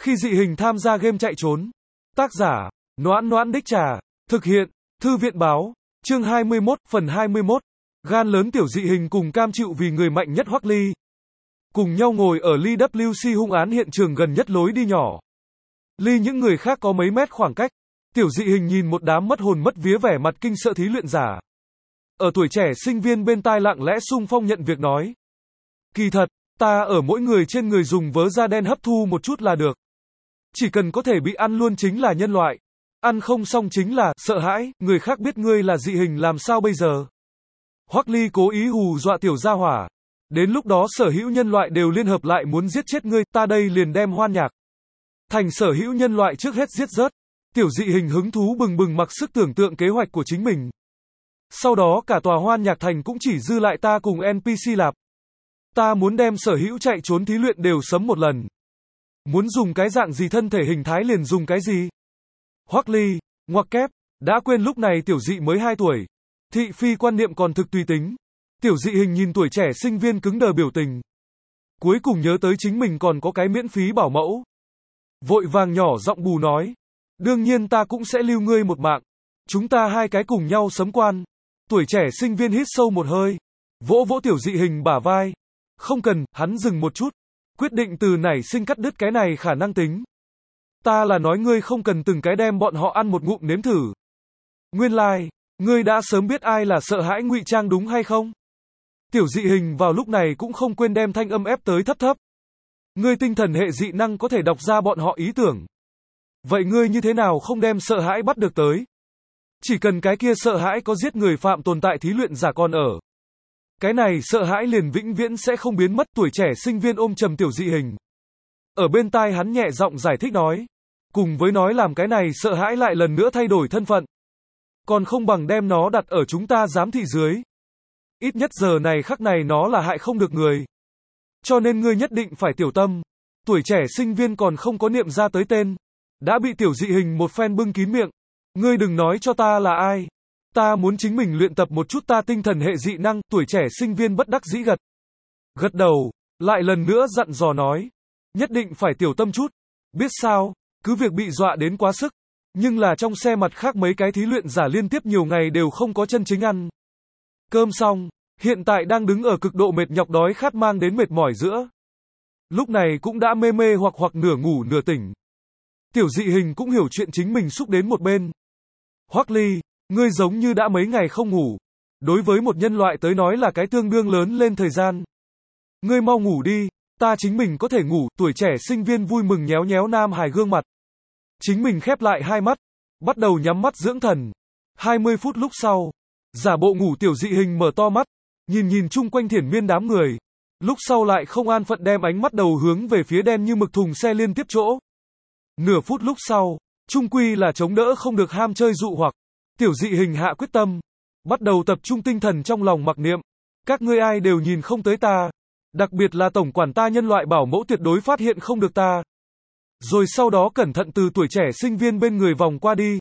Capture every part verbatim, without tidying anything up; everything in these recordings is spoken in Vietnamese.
Khi dị hình tham gia game chạy trốn. Tác giả, Noãn Noãn Đích Trà. Thực hiện, Thư viện báo. Chương hai mươi mốt, phần hai mươi mốt. Gan lớn tiểu dị hình cùng cam chịu vì người mạnh nhất Hoắc Ly. Cùng nhau ngồi ở ly W C hung án hiện trường gần nhất lối đi nhỏ. Ly những người khác có mấy mét khoảng cách. Tiểu dị hình nhìn một đám mất hồn mất vía vẻ mặt kinh sợ thí luyện giả. Ở tuổi trẻ sinh viên bên tai lặng lẽ xung phong nhận việc nói. Kỳ thật, ta ở mỗi người trên người dùng vớ da đen hấp thu một chút là được. Chỉ cần có thể bị ăn luôn chính là nhân loại. Ăn không xong chính là sợ hãi, người khác biết ngươi là dị hình làm sao bây giờ. Hoắc Ly cố ý hù dọa tiểu gia hỏa. Đến lúc đó sở hữu nhân loại đều liên hợp lại muốn giết chết ngươi, ta đây liền đem Hoan Nhạc Thành sở hữu nhân loại trước hết giết rớt. Tiểu dị hình hứng thú bừng bừng mặc sức tưởng tượng kế hoạch của chính mình. Sau đó cả tòa Hoan Nhạc Thành cũng chỉ dư lại ta cùng en pê xê lạp. Ta muốn đem sở hữu chạy trốn thí luyện đều sấm một lần. Muốn dùng cái dạng gì thân thể hình thái liền dùng cái gì. Hoắc Ly, ngoặc kép, đã quên lúc này tiểu dị mới hai tuổi. Thị phi quan niệm còn thực tùy tính. Tiểu dị hình nhìn tuổi trẻ sinh viên cứng đờ biểu tình. Cuối cùng nhớ tới chính mình còn có cái miễn phí bảo mẫu. Vội vàng nhỏ giọng bù nói. Đương nhiên ta cũng sẽ lưu ngươi một mạng. Chúng ta hai cái cùng nhau sấm quan. Tuổi trẻ sinh viên hít sâu một hơi. Vỗ vỗ tiểu dị hình bả vai. Không cần, hắn dừng một chút. Quyết định từ nảy sinh cắt đứt cái này khả năng tính. Ta là nói ngươi không cần từng cái đem bọn họ ăn một ngụm nếm thử. Nguyên lai, like, ngươi đã sớm biết ai là sợ hãi ngụy trang đúng hay không? Tiểu dị hình vào lúc này cũng không quên đem thanh âm ép tới thấp thấp. Ngươi tinh thần hệ dị năng có thể đọc ra bọn họ ý tưởng. Vậy ngươi như thế nào không đem sợ hãi bắt được tới? Chỉ cần cái kia sợ hãi có giết người phạm tồn tại thí luyện giả còn ở. Cái này sợ hãi liền vĩnh viễn sẽ không biến mất. Tuổi trẻ sinh viên ôm trầm tiểu dị hình. Ở bên tai hắn nhẹ giọng giải thích nói. Cùng với nói làm cái này sợ hãi lại lần nữa thay đổi thân phận. Còn không bằng đem nó đặt ở chúng ta giám thị dưới. Ít nhất giờ này khắc này nó là hại không được người. Cho nên ngươi nhất định phải tiểu tâm. Tuổi trẻ sinh viên còn không có niệm ra tới tên. Đã bị tiểu dị hình một phen bưng kín miệng. Ngươi đừng nói cho ta là ai. Ta muốn chính mình luyện tập một chút ta tinh thần hệ dị năng. Tuổi trẻ sinh viên bất đắc dĩ gật. Gật đầu, lại lần nữa dặn dò nói. Nhất định phải tiểu tâm chút. Biết sao, cứ việc bị dọa đến quá sức. Nhưng là trong xe mặt khác mấy cái thí luyện giả liên tiếp nhiều ngày đều không có chân chính ăn. Cơm xong, hiện tại đang đứng ở cực độ mệt nhọc đói khát mang đến mệt mỏi giữa. Lúc này cũng đã mê mê hoặc hoặc nửa ngủ nửa tỉnh. Tiểu dị hình cũng hiểu chuyện chính mình xúc đến một bên. Hoắc Ly, ngươi giống như đã mấy ngày không ngủ. Đối với một nhân loại tới nói là cái tương đương lớn lên thời gian. Ngươi mau ngủ đi, ta chính mình có thể ngủ. Tuổi trẻ sinh viên vui mừng nhéo nhéo nam hài gương mặt. Chính mình khép lại hai mắt, bắt đầu nhắm mắt dưỡng thần. hai mươi phút lúc sau, giả bộ ngủ tiểu dị hình mở to mắt, nhìn nhìn chung quanh thiển miên đám người. Lúc sau lại không an phận đem ánh mắt đầu hướng về phía đen như mực thùng xe liên tiếp chỗ. Nửa phút lúc sau, chung quy là chống đỡ không được ham chơi dụ hoặc. Tiểu dị hình hạ quyết tâm, bắt đầu tập trung tinh thần trong lòng mặc niệm. Các ngươi ai đều nhìn không tới ta. Đặc biệt là tổng quản ta nhân loại bảo mẫu tuyệt đối phát hiện không được ta. Rồi sau đó cẩn thận từ tuổi trẻ sinh viên bên người vòng qua đi.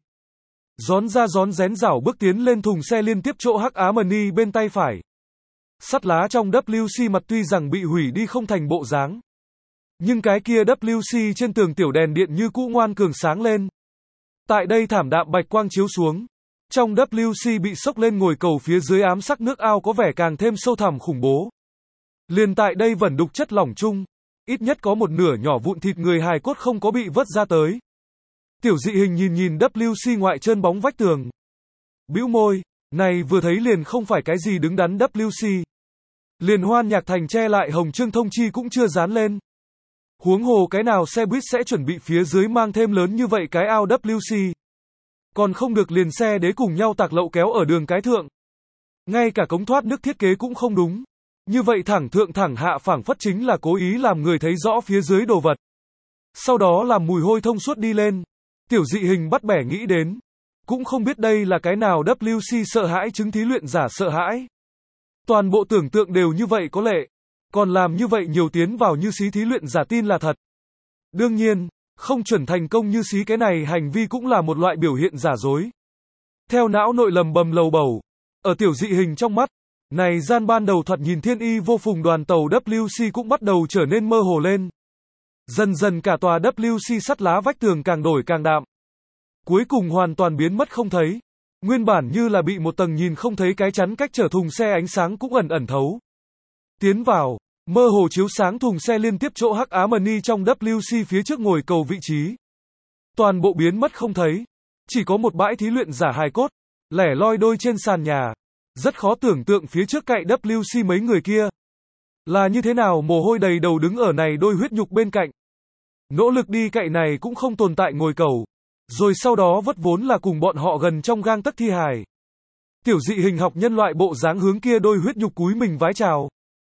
Rón ra rón rén rảo bước tiến lên thùng xe liên tiếp chỗ hắc á mani bên tay phải. Sắt lá trong W C mặt tuy rằng bị hủy đi không thành bộ dáng. Nhưng cái kia W C trên tường tiểu đèn điện như cũ ngoan cường sáng lên. Tại đây thảm đạm bạch quang chiếu xuống. Trong W C bị sốc lên ngồi cầu phía dưới ám sắc nước ao có vẻ càng thêm sâu thẳm khủng bố. Liền tại đây vẫn đục chất lỏng chung. Ít nhất có một nửa nhỏ vụn thịt người hài cốt không có bị vớt ra tới. Tiểu dị hình nhìn nhìn W C ngoại trơn bóng vách tường. Bĩu môi, này vừa thấy liền không phải cái gì đứng đắn W C. Liền Hoan Nhạc Thành che lại hồng chương thông chi cũng chưa dán lên. Huống hồ cái nào xe buýt sẽ chuẩn bị phía dưới mang thêm lớn như vậy cái ao W C. Còn không được liền xe đế cùng nhau tạc lậu kéo ở đường cái thượng. Ngay cả cống thoát nước thiết kế cũng không đúng. Như vậy thẳng thượng thẳng hạ phảng phất chính là cố ý làm người thấy rõ phía dưới đồ vật. Sau đó làm mùi hôi thông suốt đi lên. Tiểu dị hình bắt bẻ nghĩ đến. Cũng không biết đây là cái nào W C sợ hãi chứng thí luyện giả sợ hãi. Toàn bộ tưởng tượng đều như vậy có lệ. Còn làm như vậy nhiều tiến vào như xí thí luyện giả tin là thật. Đương nhiên, không chuẩn thành công như xí cái này hành vi cũng là một loại biểu hiện giả dối. Theo não nội lầm bầm lầu bầu. Ở tiểu dị hình trong mắt. Này gian ban đầu thoạt nhìn thiên y vô phùng đoàn tàu W C cũng bắt đầu trở nên mơ hồ lên. Dần dần cả tòa vê kép xê sắt lá vách tường càng đổi càng đạm. Cuối cùng hoàn toàn biến mất không thấy. Nguyên bản như là bị một tầng nhìn không thấy cái chắn cách trở thùng xe, ánh sáng cũng ẩn ẩn thấu tiến vào, mơ hồ chiếu sáng thùng xe liên tiếp chỗ Hắc Á Mani trong vê kép xê phía trước ngồi cầu vị trí. Toàn bộ biến mất không thấy. Chỉ có một bãi thí luyện giả hài cốt, lẻ loi đôi trên sàn nhà. Rất khó tưởng tượng phía trước cạnh vê kép xê mấy người kia là như thế nào, mồ hôi đầy đầu đứng ở này đôi huyết nhục bên cạnh. Nỗ lực đi cậy này cũng không tồn tại ngồi cầu. Rồi sau đó vất vốn là cùng bọn họ gần trong gang tấc thi hài. Tiểu dị hình học nhân loại bộ dáng hướng kia đôi huyết nhục cúi mình vái chào.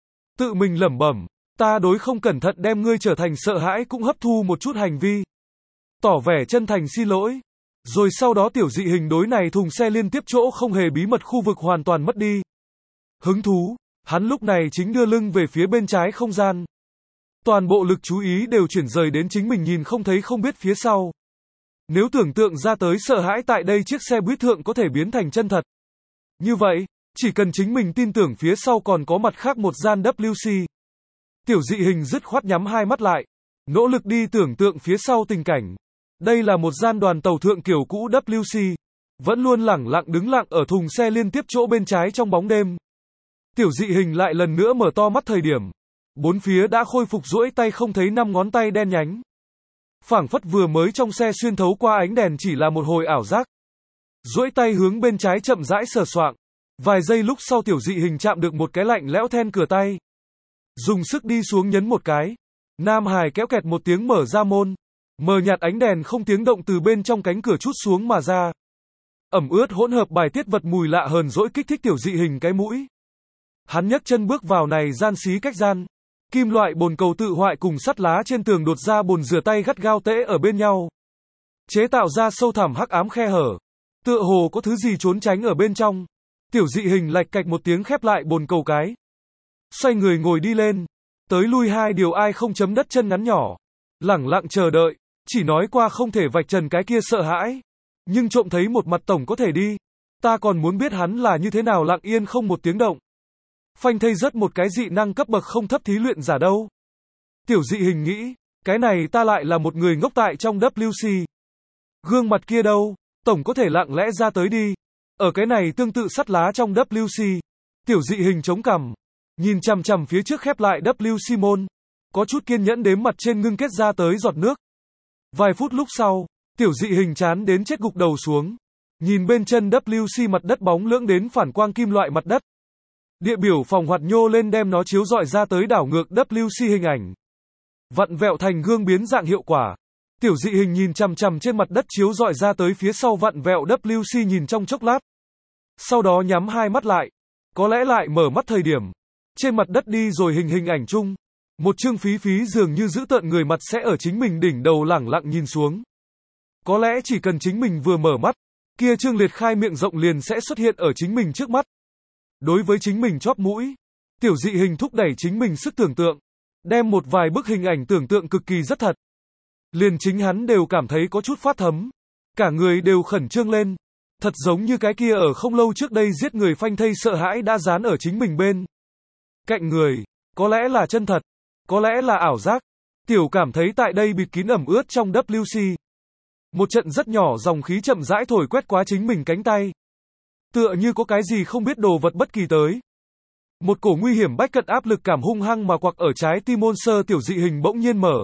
Tự mình lẩm bẩm, ta đối không cẩn thận đem ngươi trở thành sợ hãi cũng hấp thu một chút hành vi. Tỏ vẻ chân thành xin lỗi. Rồi sau đó tiểu dị hình đối này thùng xe liên tiếp chỗ không hề bí mật khu vực hoàn toàn mất đi hứng thú. Hắn lúc này chính đưa lưng về phía bên trái không gian. Toàn bộ lực chú ý đều chuyển rời đến chính mình nhìn không thấy không biết phía sau. Nếu tưởng tượng ra tới sợ hãi tại đây chiếc xe buýt thượng có thể biến thành chân thật. Như vậy, chỉ cần chính mình tin tưởng phía sau còn có mặt khác một gian vê kép xê. Tiểu dị hình dứt khoát nhắm hai mắt lại. Nỗ lực đi tưởng tượng phía sau tình cảnh. Đây là một gian đoàn tàu thượng kiểu cũ vê kép xê. Vẫn luôn lẳng lặng đứng lặng ở thùng xe liên tiếp chỗ bên trái trong bóng đêm. Tiểu dị hình lại lần nữa mở to mắt thời điểm. Bốn phía đã khôi phục duỗi tay không thấy năm ngón tay đen nhánh. Phảng phất vừa mới trong xe xuyên thấu qua ánh đèn chỉ là một hồi ảo giác. Duỗi tay hướng bên trái chậm rãi sờ soạng. Vài giây lúc sau tiểu dị hình chạm được một cái lạnh lẽo then cửa tay. Dùng sức đi xuống nhấn một cái. Nam hài kéo kẹt một tiếng mở ra môn. Mờ nhạt ánh đèn không tiếng động từ bên trong cánh cửa trút xuống mà ra. Ẩm ướt hỗn hợp bài tiết vật mùi lạ hờn dỗi kích thích tiểu dị hình cái mũi. Hắn nhấc chân bước vào này gian xí cách gian. Kim loại bồn cầu tự hoại cùng sắt lá trên tường đột ra bồn rửa tay gắt gao tễ ở bên nhau. Chế tạo ra sâu thẳm hắc ám khe hở. Tựa hồ có thứ gì trốn tránh ở bên trong. Tiểu dị hình lạch cạch một tiếng khép lại bồn cầu cái. Xoay người ngồi đi lên. Tới lui hai điều ai không chấm đất chân ngắn nhỏ. Lẳng lặng chờ đợi. Chỉ nói qua không thể vạch trần cái kia sợ hãi. Nhưng trộm thấy một mặt tổng có thể đi. Ta còn muốn biết hắn là như thế nào lặng yên không một tiếng động. Phanh thây rất một cái dị năng cấp bậc không thấp thí luyện giả đâu. Tiểu dị hình nghĩ, cái này ta lại là một người ngốc tại trong vê kép xê. Gương mặt kia đâu, tổng có thể lặng lẽ ra tới đi. Ở cái này tương tự sắt lá trong vê kép xê. Tiểu dị hình chống cằm, nhìn chằm chằm phía trước khép lại vê kép xê môn, có chút kiên nhẫn đếm mặt trên ngưng kết ra tới giọt nước. Vài phút lúc sau, tiểu dị hình chán đến chết gục đầu xuống, nhìn bên chân vê kép xê mặt đất bóng lưỡng đến phản quang kim loại mặt đất. Địa biểu phòng hoạt nhô lên đem nó chiếu rọi ra tới đảo ngược vê kép xê hình ảnh. Vặn vẹo thành gương biến dạng hiệu quả. Tiểu dị hình nhìn chằm chằm trên mặt đất chiếu rọi ra tới phía sau vặn vẹo vê kép xê nhìn trong chốc lát. Sau đó nhắm hai mắt lại. Có lẽ lại mở mắt thời điểm. Trên mặt đất đi rồi hình hình ảnh chung. Một chương phí phí dường như giữ tợn người mặt sẽ ở chính mình đỉnh đầu lẳng lặng nhìn xuống. Có lẽ chỉ cần chính mình vừa mở mắt, kia chương liệt khai miệng rộng liền sẽ xuất hiện ở chính mình trước mắt. Đối với chính mình chóp mũi, tiểu dị hình thúc đẩy chính mình sức tưởng tượng, đem một vài bức hình ảnh tưởng tượng cực kỳ rất thật. Liền chính hắn đều cảm thấy có chút phát thấm, cả người đều khẩn trương lên, thật giống như cái kia ở không lâu trước đây giết người phanh thây sợ hãi đã dán ở chính mình bên cạnh người, có lẽ là chân thật, có lẽ là ảo giác. Tiểu cảm thấy tại đây bịt kín ẩm ướt trong vê kép xê. Một trận rất nhỏ dòng khí chậm rãi thổi quét qua chính mình cánh tay. Tựa như có cái gì không biết đồ vật bất kỳ tới. Một cổ nguy hiểm bách cận áp lực cảm hung hăng mà quặc ở trái tim môn sơ tiểu dị hình bỗng nhiên mở.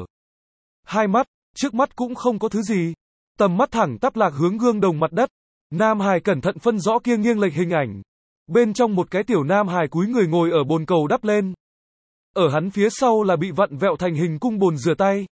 Hai mắt, trước mắt cũng không có thứ gì. Tầm mắt thẳng tắp lạc hướng gương đồng mặt đất. Nam hài cẩn thận phân rõ kia nghiêng lệch hình ảnh. Bên trong một cái tiểu nam hài cúi người ngồi ở bồn cầu đắp lên. Ở hắn phía sau là bị vặn vẹo thành hình cung bồn rửa tay.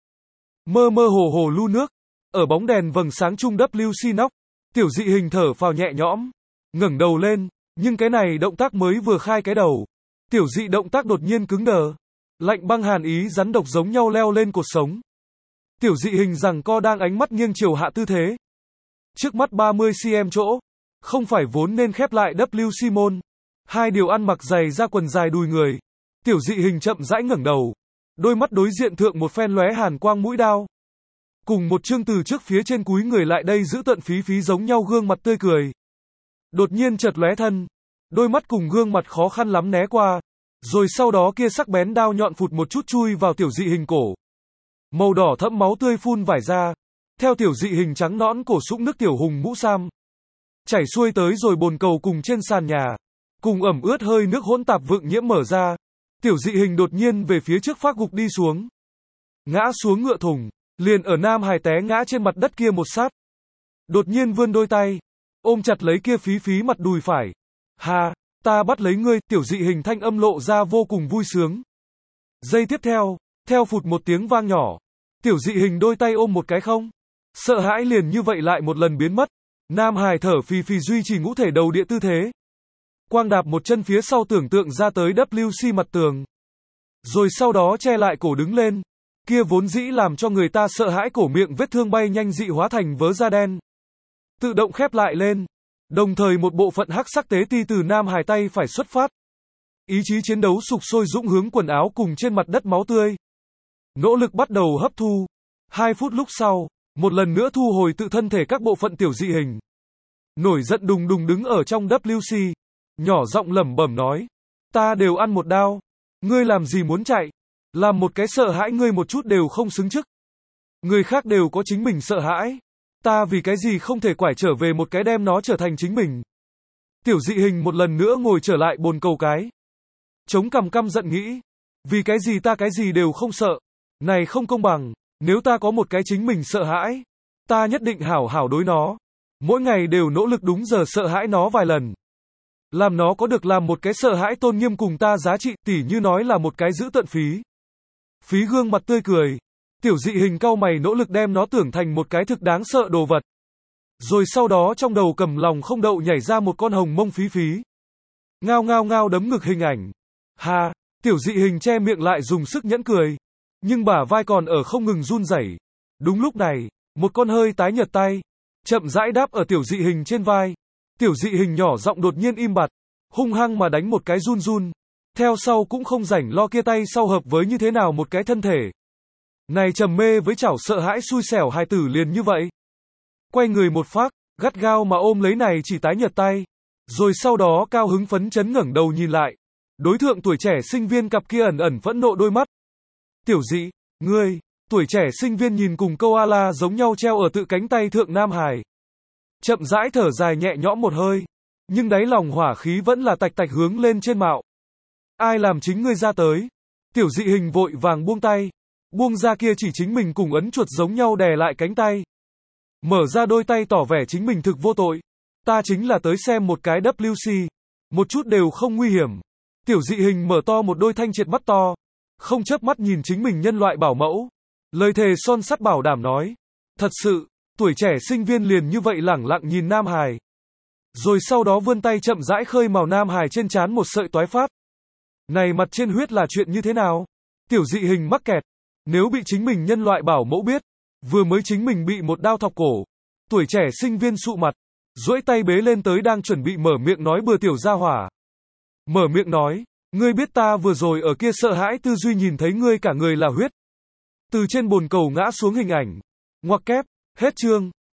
Mơ mơ hồ hồ lu nước. Ở bóng đèn vầng sáng chung vê kép xê nóc. Tiểu dị hình thở phào nhẹ nhõm. Ngẩng đầu lên, nhưng cái này động tác mới vừa khai cái đầu. Tiểu dị động tác đột nhiên cứng đờ. Lạnh băng hàn ý rắn độc giống nhau leo lên cột sống. Tiểu dị hình rằng co đang ánh mắt nghiêng chiều hạ tư thế. Trước mắt ba mươi xăng-ti-mét chỗ. Không phải vốn nên khép lại vê kép xê môn. Hai điều ăn mặc giày ra quần dài đùi người. Tiểu dị hình chậm rãi ngẩng đầu. Đôi mắt đối diện thượng một phen lóe hàn quang mũi đao. Cùng một chương từ trước phía trên cúi người lại đây giữ tận phí phí giống nhau gương mặt tươi cười. Đột nhiên chợt lóe thân. Đôi mắt cùng gương mặt khó khăn lắm né qua. Rồi sau đó kia sắc bén đao nhọn phụt một chút chui vào tiểu dị hình cổ. Màu đỏ thẫm máu tươi phun vải ra. Theo tiểu dị hình trắng nõn cổ sũng nước tiểu hùng mũ sam. Chảy xuôi tới rồi bồn cầu cùng trên sàn nhà. Cùng ẩm ướt hơi nước hỗn tạp vượng nhiễm mở ra. Tiểu dị hình đột nhiên về phía trước phát gục đi xuống. Ngã xuống ngựa thùng. Liền ở Nam Hải té ngã trên mặt đất kia một sát. Đột nhiên vươn đôi tay. Ôm chặt lấy kia phí phí mặt đùi phải. Ha, ta bắt lấy ngươi, tiểu dị hình thanh âm lộ ra vô cùng vui sướng. Giây tiếp theo, theo phụt một tiếng vang nhỏ. Tiểu dị hình đôi tay ôm một cái không. Sợ hãi liền như vậy lại một lần biến mất. Nam Hải thở phì phì duy trì ngũ thể đầu địa tư thế. Quang đạp một chân phía sau tưởng tượng ra tới W C mặt tường. Rồi sau đó che lại cổ đứng lên. Kia vốn dĩ làm cho người ta sợ hãi cổ miệng vết thương bay nhanh dị hóa thành vớ da đen. Tự động khép lại lên. Đồng thời một bộ phận hắc sắc tế ti từ Nam Hải tay phải xuất phát. Ý chí chiến đấu sục sôi dũng hướng quần áo cùng trên mặt đất máu tươi. Nỗ lực bắt đầu hấp thu. Hai phút lúc sau, một lần nữa thu hồi tự thân thể các bộ phận tiểu dị hình. Nổi giận đùng đùng đứng ở trong W C. Nhỏ giọng lẩm bẩm nói. Ta đều ăn một đao. Ngươi làm gì muốn chạy? Làm một cái sợ hãi ngươi một chút đều không xứng chức. Người khác đều có chính mình sợ hãi. Ta vì cái gì không thể quải trở về một cái đem nó trở thành chính mình. Tiểu dị hình một lần nữa ngồi trở lại bồn cầu cái. Chống cằm căm giận nghĩ. Vì cái gì ta cái gì đều không sợ. Này không công bằng. Nếu ta có một cái chính mình sợ hãi. Ta nhất định hảo hảo đối nó. Mỗi ngày đều nỗ lực đúng giờ sợ hãi nó vài lần. Làm nó có được làm một cái sợ hãi tôn nghiêm cùng ta giá trị, tỉ như nói là một cái giữ tận phí. Phí gương mặt tươi cười. Tiểu dị hình cau mày nỗ lực đem nó tưởng thành một cái thực đáng sợ đồ vật. Rồi sau đó trong đầu cầm lòng không đậu nhảy ra một con hồng mông phí phí. Ngao ngao ngao đấm ngực hình ảnh. Ha, tiểu dị hình che miệng lại dùng sức nhẫn cười. Nhưng bả vai còn ở không ngừng run rẩy. Đúng lúc này, một con hơi tái nhợt tay. Chậm rãi đáp ở tiểu dị hình trên vai. Tiểu dị hình nhỏ giọng đột nhiên im bặt. Hung hăng mà đánh một cái run run. Theo sau cũng không rảnh lo kia tay sau hợp với như thế nào một cái thân thể. Này trầm mê với chảo sợ hãi xui xẻo hài tử liền như vậy. Quay người một phát, gắt gao mà ôm lấy này chỉ tái nhợt tay. Rồi sau đó cao hứng phấn chấn ngẩng đầu nhìn lại. Đối thượng tuổi trẻ sinh viên cặp kia ẩn ẩn phẫn nộ đôi mắt. Tiểu dị, ngươi, tuổi trẻ sinh viên nhìn cùng koala giống nhau treo ở tự cánh tay thượng Nam Hải. Chậm rãi thở dài nhẹ nhõm một hơi. Nhưng đáy lòng hỏa khí vẫn là tạch tạch hướng lên trên mạo. Ai làm chính ngươi ra tới? Tiểu dị hình vội vàng buông tay. Buông ra kia chỉ chính mình cùng ấn chuột giống nhau đè lại cánh tay. Mở ra đôi tay tỏ vẻ chính mình thực vô tội. Ta chính là tới xem một cái W C. Một chút đều không nguy hiểm. Tiểu dị hình mở to một đôi thanh triệt mắt to. Không chớp mắt nhìn chính mình nhân loại bảo mẫu. Lời thề son sắt bảo đảm nói. Thật sự, tuổi trẻ sinh viên liền như vậy lẳng lặng nhìn Nam Hải. Rồi sau đó vươn tay chậm rãi khơi màu Nam Hải trên trán một sợi toái phát. Này mặt trên huyết là chuyện như thế nào? Tiểu dị hình mắc kẹt. Nếu bị chính mình nhân loại bảo mẫu biết. Vừa mới chính mình bị một đao thọc cổ. Tuổi trẻ sinh viên sụ mặt. Duỗi tay bế lên tới đang chuẩn bị mở miệng nói bừa tiểu gia hỏa. Mở miệng nói. Ngươi biết ta vừa rồi ở kia sợ hãi tư duy nhìn thấy ngươi cả người là huyết. Từ trên bồn cầu ngã xuống hình ảnh. Ngoặc kép. Hết chương.